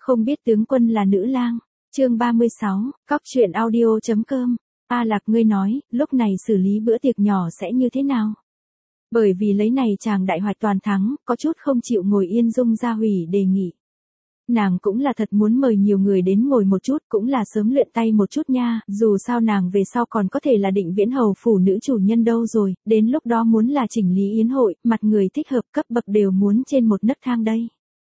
Không biết tướng quân là nữ lang. Chương 36, cóc truyện audio.com. A Lạc, ngươi nói, lúc này xử lý bữa tiệc nhỏ sẽ như thế nào? Bởi vì lấy này chàng đại hoạch toàn thắng, có chút không chịu ngồi yên. Dung Gia hủy đề nghị. Nàng cũng là thật muốn mời nhiều người đến ngồi một chút, cũng là sớm luyện tay một chút nha, dù sao nàng về sau còn có thể là Định Viễn hầu phủ nữ chủ nhân đâu rồi, đến lúc đó muốn là chỉnh lý yến hội, mặt người thích hợp cấp bậc đều muốn trên một nấc thang đây.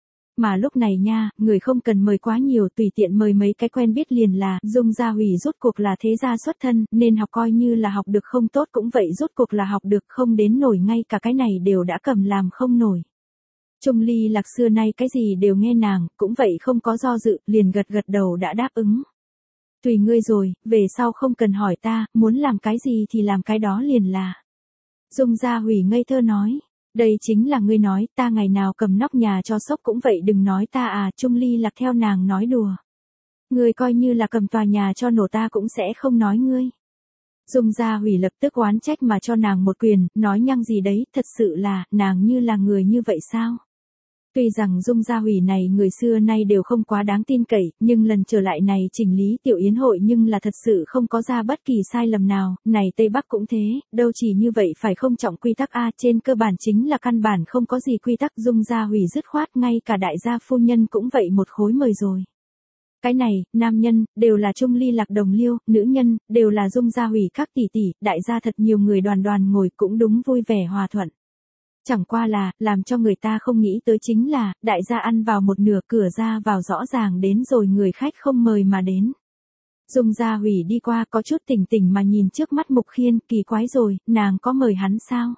Mà lúc này nha, người không cần mời quá nhiều, tùy tiện mời mấy cái quen biết liền là. Dung Gia hủy rốt cuộc là thế gia xuất thân, nên học coi như là học được không tốt cũng vậy, rốt cuộc là học được không đến nổi, ngay cả cái này đều đã cầm làm không nổi. Trung Ly Lạc xưa nay cái gì đều nghe nàng, cũng vậy không có do dự, liền gật gật đầu đã đáp ứng. Tùy ngươi rồi, về sau không cần hỏi ta, muốn làm cái gì thì làm cái đó liền là. Dung Gia hủy ngây thơ nói. Đây chính là ngươi nói, ta ngày nào cầm nóc nhà cho sốc cũng vậy, đừng nói ta à. Trung Ly Lạc theo nàng nói đùa. Ngươi coi như là cầm tòa nhà cho nổ ta cũng sẽ không nói ngươi. Dung Gia hủy lập tức oán trách mà cho nàng một quyền, nói nhăng gì đấy, thật sự là, nàng như là người như vậy sao? Tuy rằng Dung Gia hủy này người xưa nay đều không quá đáng tin cậy, nhưng lần trở lại này chỉnh lý tiểu yến hội nhưng là thật sự không có ra bất kỳ sai lầm nào, này Tây Bắc cũng thế, đâu chỉ như vậy phải không trọng quy tắc a, trên cơ bản chính là căn bản không có gì quy tắc. Dung Gia hủy dứt khoát, ngay cả đại gia phu nhân cũng vậy một khối mời rồi. Cái này, nam nhân, đều là Trung Ly Lạc đồng liêu, nữ nhân, đều là Dung Gia hủy các tỷ tỷ, đại gia thật nhiều người đoàn đoàn ngồi cũng đúng vui vẻ hòa thuận. Chẳng qua là, làm cho người ta không nghĩ tới chính là, đại gia ăn vào một nửa, cửa ra vào rõ ràng đến rồi người khách không mời mà đến. Dung Gia hủy đi qua có chút tỉnh tỉnh mà nhìn trước mắt Mục Khiên, kỳ quái rồi, nàng có mời hắn sao?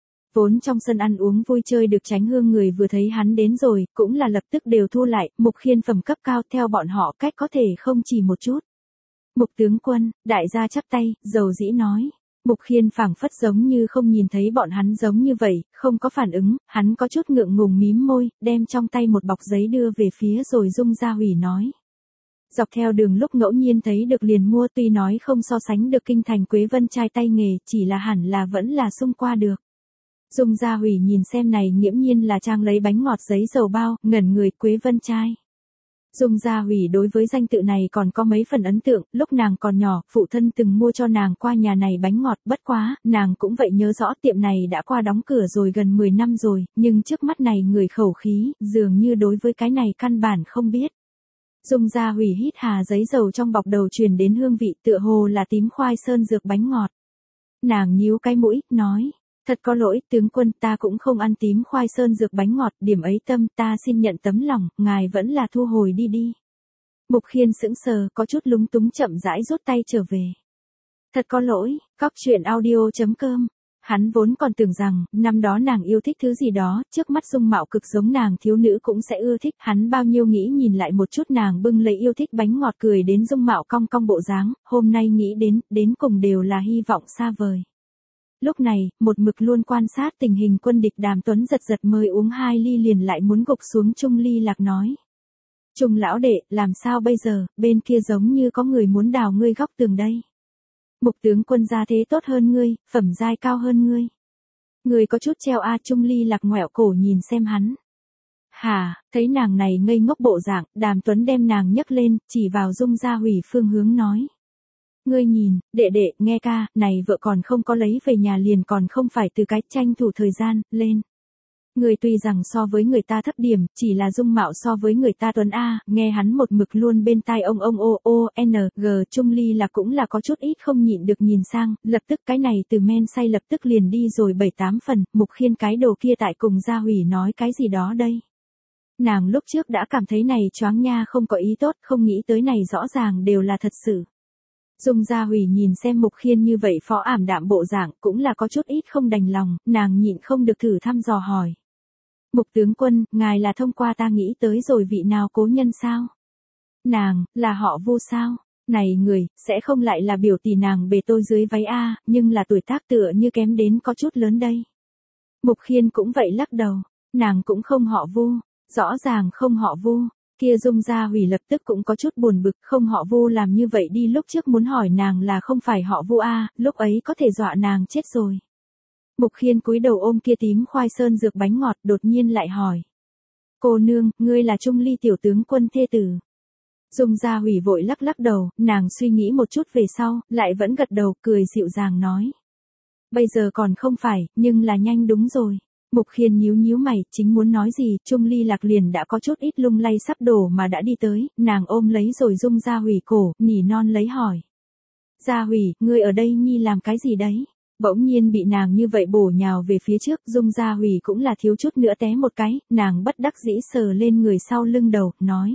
Vốn trong sân ăn uống vui chơi được Chánh Hương người vừa thấy hắn đến rồi, cũng là lập tức đều thu lại. Mục Khiên phẩm cấp cao, theo bọn họ cách có thể không chỉ một chút. Mục tướng quân, đại gia chắp tay, dầu dĩ nói. Mục Khiên phảng phất giống như không nhìn thấy bọn hắn giống như vậy, không có phản ứng, hắn có chút ngượng ngùng mím môi, đem trong tay một bọc giấy đưa về phía rồi Dung Gia hủy nói. Dọc theo đường lúc ngẫu nhiên thấy được liền mua, tuy nói không so sánh được kinh thành Quế Vân trai tay nghề, chỉ là hẳn là vẫn là xung qua được. Dung Gia hủy nhìn xem này nghiễm nhiên là trang lấy bánh ngọt giấy dầu bao, ngẩn người, Quế Vân trai. Dung Gia hủy đối với danh tự này còn có mấy phần ấn tượng, lúc nàng còn nhỏ, phụ thân từng mua cho nàng qua nhà này bánh ngọt, bất quá, nàng cũng vậy nhớ rõ tiệm này đã qua đóng cửa rồi gần 10 năm rồi, nhưng trước mắt này người khẩu khí, dường như đối với cái này căn bản không biết. Dung Gia hủy hít hà giấy dầu trong bọc đầu truyền đến hương vị tựa hồ là tím khoai sơn dược bánh ngọt. Nàng nhíu cái mũi, nói. Thật có lỗi, tướng quân, ta cũng không ăn tím khoai sơn dược bánh ngọt, điểm ấy tâm, ta xin nhận tấm lòng, ngài vẫn là thu hồi đi đi. Mục Khiên sững sờ, có chút lúng túng chậm rãi rút tay trở về. Thật có lỗi, cóc truyện audio.com. Hắn vốn còn tưởng rằng, năm đó nàng yêu thích thứ gì đó, trước mắt dung mạo cực giống nàng thiếu nữ cũng sẽ ưa thích, hắn bao nhiêu nghĩ nhìn lại một chút nàng bưng lấy yêu thích bánh ngọt cười đến dung mạo cong cong bộ dáng, hôm nay nghĩ đến cùng đều là hy vọng xa vời. Lúc này, một mực luôn quan sát tình hình quân địch Đàm Tuấn giật mời uống 2 ly liền lại muốn gục xuống. Trung Ly Lạc nói. Trung lão đệ, làm sao bây giờ, bên kia giống như có người muốn đào ngươi góc tường đây. Mục tướng quân gia thế tốt hơn ngươi, phẩm giai cao hơn ngươi. Ngươi có chút treo a. Trung Ly Lạc ngoẹo cổ nhìn xem hắn. Hả, thấy nàng này ngây ngốc bộ dạng, Đàm Tuấn đem nàng nhấc lên, chỉ vào Dung Gia hủy phương hướng nói. Ngươi nhìn, đệ đệ, nghe ca, này vợ còn không có lấy về nhà liền còn không phải từ cái tranh thủ thời gian, lên. Ngươi tuy rằng so với người ta thấp điểm, chỉ là dung mạo so với người ta tuấn A, nghe hắn một mực luôn bên tai ông g. Trung Ly là cũng là có chút ít không nhịn được nhìn sang, lập tức cái này từ men say lập tức liền đi rồi 7-8 phần, Mục Khiên cái đồ kia tại cùng Gia hủy nói cái gì đó đây. Nàng lúc trước đã cảm thấy này choáng nha không có ý tốt, không nghĩ tới này rõ ràng đều là thật sự. Dung Gia hủy nhìn xem Mục Khiên như vậy phó ảm đạm bộ dạng, cũng là có chút ít không đành lòng, nàng nhịn không được thử thăm dò hỏi. Mục tướng quân, ngài là thông qua ta nghĩ tới rồi vị nào cố nhân sao? Nàng, là họ Vu sao? Này người, sẽ không lại là biểu tỷ nàng bề tôi dưới váy a, nhưng là tuổi tác tựa như kém đến có chút lớn đây. Mục Khiên cũng vậy lắc đầu, nàng cũng không họ Vu, rõ ràng không họ Vu. Kia Dung Gia hủy lập tức cũng có chút buồn bực, không họ Vu làm như vậy đi, lúc trước muốn hỏi nàng là không phải họ Vu a, lúc ấy có thể dọa nàng chết rồi. Mục Khiên cúi đầu ôm kia tím khoai sơn dược bánh ngọt, đột nhiên lại hỏi. Cô nương, ngươi là Trung Ly tiểu tướng quân thê tử. Dung Gia Hủy vội lắc lắc đầu, nàng suy nghĩ một chút về sau, lại vẫn gật đầu, cười dịu dàng nói. Bây giờ còn không phải, nhưng là nhanh đúng rồi. Mục Khiên nhíu nhíu mày, chính muốn nói gì, Trung Ly Lạc liền đã có chút ít lung lay sắp đổ mà đã đi tới, nàng ôm lấy rồi Dung Gia Hủy cổ, nỉ non lấy hỏi. Gia Hủy, ngươi ở đây nhi làm cái gì đấy? Bỗng nhiên bị nàng như vậy bổ nhào về phía trước, Dung Gia Hủy cũng là thiếu chút nữa té một cái, nàng bất đắc dĩ sờ lên người sau lưng đầu, nói.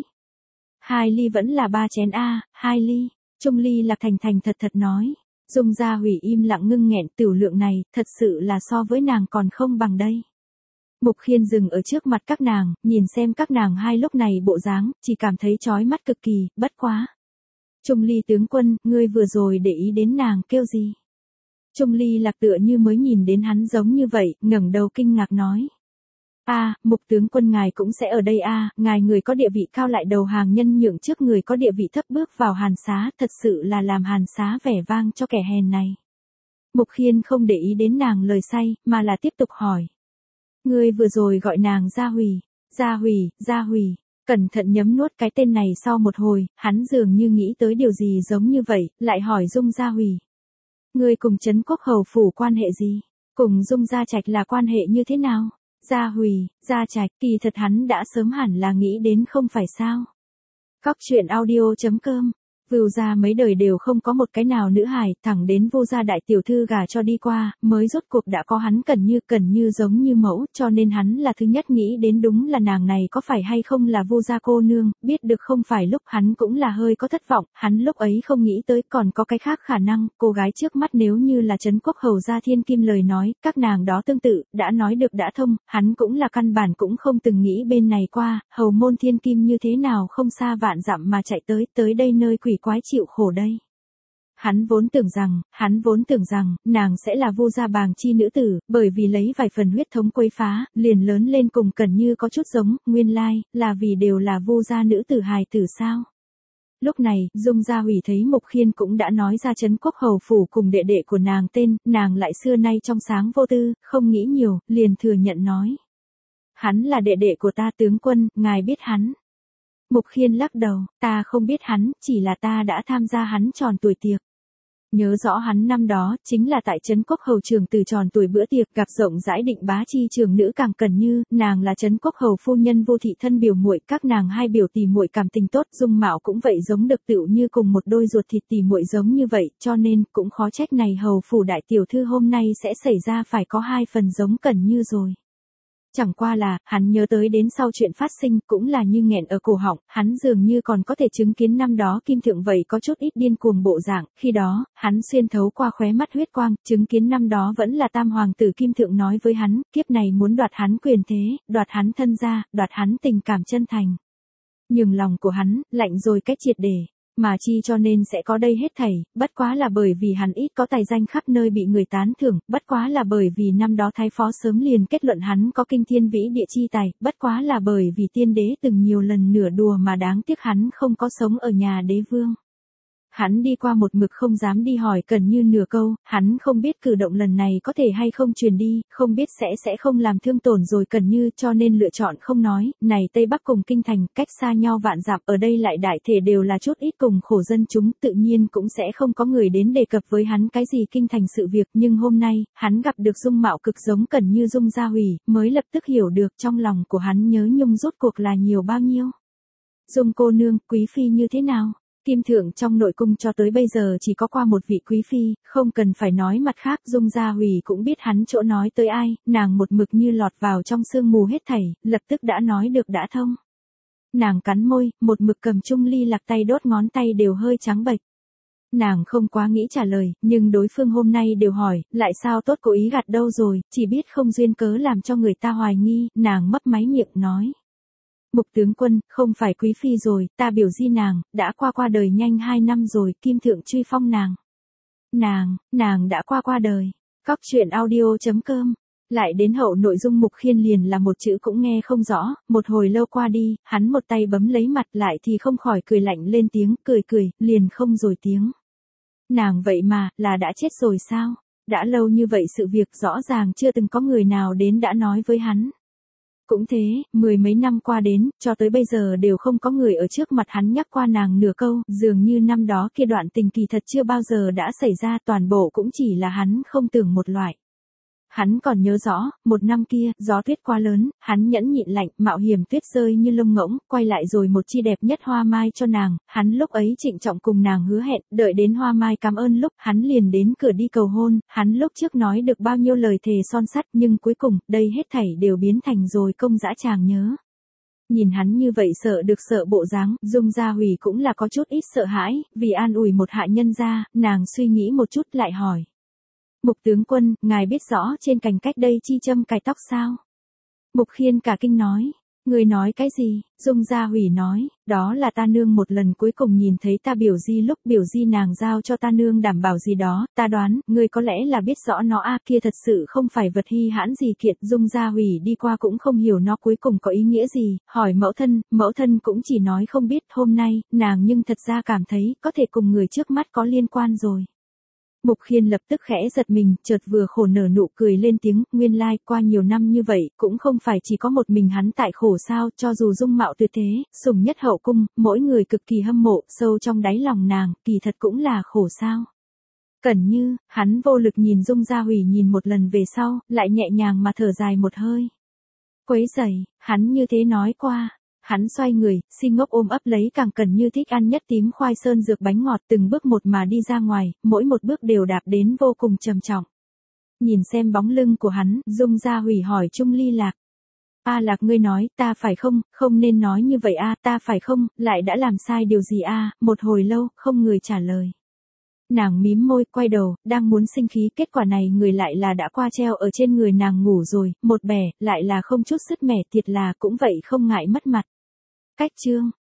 2 ly vẫn là 3 chén a, 2 ly. Trung Ly Lạc thành thành thật thật nói. Dung Gia Hủy im lặng ngưng nghẹn, tiểu lượng này, thật sự là so với nàng còn không bằng đây. Mục Khiên dừng ở trước mặt các nàng, nhìn xem các nàng hai lúc này bộ dáng, chỉ cảm thấy chói mắt cực kỳ, bất quá. Trung Ly tướng quân, ngươi vừa rồi để ý đến nàng kêu gì? Trung Ly Lạc tựa như mới nhìn đến hắn giống như vậy, ngẩng đầu kinh ngạc nói. Mục tướng quân ngài cũng sẽ ở đây ngài người có địa vị cao lại đầu hàng nhân nhượng trước người có địa vị thấp bước vào Hàn Xá, thật sự là làm Hàn Xá vẻ vang cho kẻ hèn này. Mục Khiên không để ý đến nàng lời say, mà là tiếp tục hỏi. Ngươi vừa rồi gọi nàng Gia Hủy, Gia Hủy, Gia Hủy, cẩn thận nhấm nuốt cái tên này sau một hồi, hắn dường như nghĩ tới điều gì giống như vậy, lại hỏi Dung Gia Hủy. Ngươi cùng Trấn Quốc hầu phủ quan hệ gì? Cùng Dung Gia Trạch là quan hệ như thế nào? Gia Hủy, Gia Trạch, kỳ thật hắn đã sớm hẳn là nghĩ đến không phải sao. Cóc truyện audio.com, Vưu gia mấy đời đều không có một cái nào nữ hài, thẳng đến Vu gia đại tiểu thư gả cho đi qua, mới rốt cuộc đã có hắn Cẩn Như giống như mẫu, cho nên hắn là thứ nhất nghĩ đến đúng là nàng này có phải hay không là Vu gia cô nương, biết được không phải lúc hắn cũng là hơi có thất vọng, hắn lúc ấy không nghĩ tới còn có cái khác khả năng, cô gái trước mắt nếu như là Trấn Quốc hầu gia Thiên Kim lời nói, các nàng đó tương tự, đã nói được đã thông, hắn cũng là căn bản cũng không từng nghĩ bên này qua, hầu môn Thiên Kim như thế nào không xa vạn dặm mà chạy tới đây nơi quỷ quái chịu khổ đây. Hắn vốn tưởng rằng, nàng sẽ là Vu gia bàng chi nữ tử, bởi vì lấy vài phần huyết thống quấy phá, liền lớn lên cùng Cẩn Như có chút giống, nguyên lai, là vì đều là Vu gia nữ tử hài tử sao. Lúc này, Dung Gia Hủy thấy Mục Khiên cũng đã nói ra Trấn Quốc hầu phủ cùng đệ đệ của nàng tên, nàng lại xưa nay trong sáng vô tư, không nghĩ nhiều, liền thừa nhận nói. Hắn là đệ đệ của ta tướng quân, ngài biết hắn. Mục Khiên lắc đầu, ta không biết hắn, chỉ là ta đã tham gia hắn tròn tuổi tiệc. Nhớ rõ hắn năm đó, chính là tại Trấn Quốc hầu trường từ tròn tuổi bữa tiệc gặp rộng rãi Định Bá chi trường nữ càng Cẩn Như, nàng là Trấn Quốc hầu phu nhân Vu thị thân biểu muội, các nàng hai biểu tỷ muội cảm tình tốt, dung mạo cũng vậy giống được tựu như cùng một đôi ruột thịt tỷ muội giống như vậy, cho nên cũng khó trách này hầu phủ đại tiểu thư hôm nay sẽ xảy ra phải có 2 phần giống Cẩn Như rồi. Chẳng qua là, hắn nhớ tới đến sau chuyện phát sinh, cũng là như nghẹn ở cổ họng, hắn dường như còn có thể chứng kiến năm đó Kim Thượng vậy có chút ít điên cuồng bộ dạng, khi đó, hắn xuyên thấu qua khóe mắt huyết quang, chứng kiến năm đó vẫn là tam hoàng tử Kim Thượng nói với hắn, kiếp này muốn đoạt hắn quyền thế, đoạt hắn thân gia, đoạt hắn tình cảm chân thành. Nhưng lòng của hắn, lạnh rồi cách triệt để. Mà chi cho nên sẽ có đây hết thảy, bất quá là bởi vì hắn ít có tài danh khắp nơi bị người tán thưởng, bất quá là bởi vì năm đó thái phó sớm liền kết luận hắn có kinh thiên vĩ địa chi tài, bất quá là bởi vì tiên đế từng nhiều lần nửa đùa mà đáng tiếc hắn không có sống ở nhà đế vương. Hắn đi qua một mực không dám đi hỏi Cẩn Như nửa câu, hắn không biết cử động lần này có thể hay không truyền đi, không biết sẽ không làm thương tổn rồi Cẩn Như cho nên lựa chọn không nói, này Tây Bắc cùng Kinh Thành, cách xa nhau vạn dặm, ở đây lại đại thể đều là chút ít cùng khổ dân chúng, tự nhiên cũng sẽ không có người đến đề cập với hắn cái gì Kinh Thành sự việc, nhưng hôm nay, hắn gặp được dung mạo cực giống Cẩn Như Dung Gia Hủy, mới lập tức hiểu được trong lòng của hắn nhớ nhung rốt cuộc là nhiều bao nhiêu. Dung cô nương, quý phi như thế nào? Kim Thượng trong nội cung cho tới bây giờ chỉ có qua một vị quý phi, không cần phải nói mặt khác, Dung Gia Hủy cũng biết hắn chỗ nói tới ai, nàng một mực như lọt vào trong sương mù hết thảy, lập tức đã nói được đã thông. Nàng cắn môi, một mực cầm Trung Ly Lạc tay đốt ngón tay đều hơi trắng bệch. Nàng không quá nghĩ trả lời, nhưng đối phương hôm nay đều hỏi, lại sao tốt cố ý gạt đâu rồi, chỉ biết không duyên cớ làm cho người ta hoài nghi, nàng mấp máy miệng nói. Mục tướng quân, không phải quý phi rồi, ta biểu di nàng, đã qua đời nhanh 2 năm rồi, Kim Thượng truy phong nàng. Nàng đã qua đời. Cóc truyện audio.com. Lại đến hậu nội dung Mục Khiên liền là một chữ cũng nghe không rõ, một hồi lâu qua đi, hắn một tay bấm lấy mặt lại thì không khỏi cười lạnh lên tiếng, cười, liền không rồi tiếng. Nàng vậy mà, là đã chết rồi sao? Đã lâu như vậy sự việc rõ ràng chưa từng có người nào đến đã nói với hắn. Cũng thế, mười mấy năm qua đến, cho tới bây giờ đều không có người ở trước mặt hắn nhắc qua nàng nửa câu, dường như năm đó kia đoạn tình kỳ thật chưa bao giờ đã xảy ra, toàn bộ cũng chỉ là hắn không tưởng một loại. Hắn còn nhớ rõ, một năm kia, gió tuyết quá lớn, hắn nhẫn nhịn lạnh, mạo hiểm tuyết rơi như lông ngỗng, quay lại rồi một chi đẹp nhất hoa mai cho nàng, hắn lúc ấy trịnh trọng cùng nàng hứa hẹn, đợi đến hoa mai cảm ơn lúc, hắn liền đến cửa đi cầu hôn, hắn lúc trước nói được bao nhiêu lời thề son sắt, nhưng cuối cùng, đây hết thảy đều biến thành rồi công dã tràng nhớ. Nhìn hắn như vậy sợ được sợ bộ dáng, Dung Gia Hủy cũng là có chút ít sợ hãi, vì an ủi một hạ nhân gia, nàng suy nghĩ một chút lại hỏi. Mục tướng quân, ngài biết rõ trên cành cách đây chi châm cài tóc sao? Mục Khiên cả kinh nói. Người nói cái gì? Dung Gia Hủy nói, đó là ta nương một lần cuối cùng nhìn thấy ta biểu di lúc biểu di nàng giao cho ta nương đảm bảo gì đó, ta đoán, người có lẽ là biết rõ nó kia thật sự không phải vật hy hãn gì kiện. Dung Gia Hủy đi qua cũng không hiểu nó cuối cùng có ý nghĩa gì, hỏi mẫu thân cũng chỉ nói không biết. Hôm nay, nàng nhưng thật ra cảm thấy có thể cùng người trước mắt có liên quan rồi. Mục Khiên lập tức khẽ giật mình, chợt vừa khổ nở nụ cười lên tiếng, nguyên lai, qua nhiều năm như vậy, cũng không phải chỉ có một mình hắn tại khổ sao, cho dù dung mạo tuyệt thế, sủng nhất hậu cung, mỗi người cực kỳ hâm mộ, sâu trong đáy lòng nàng, kỳ thật cũng là khổ sao. Cẩn Như, hắn vô lực nhìn Dung Gia Hủy nhìn một lần về sau, lại nhẹ nhàng mà thở dài một hơi. Quấy rầy, hắn như thế nói qua. Hắn xoay người, si ngốc ôm ấp lấy càng Cẩn Như thích ăn nhất tím khoai sơn dược bánh ngọt, từng bước một mà đi ra ngoài, mỗi một bước đều đạp đến vô cùng trầm trọng. Nhìn xem bóng lưng của hắn, Dung Gia Hủy hỏi Trung Ly Lạc. A Lạc, ngươi nói, ta phải không nên nói như vậy ta phải không, lại đã làm sai điều gì một hồi lâu, không người trả lời. Nàng mím môi, quay đầu, đang muốn sinh khí, kết quả này người lại là đã qua treo ở trên người nàng ngủ rồi, một bẻ, lại là không chút sứt mẻ, thiệt là cũng vậy không ngại mất mặt. Cách chương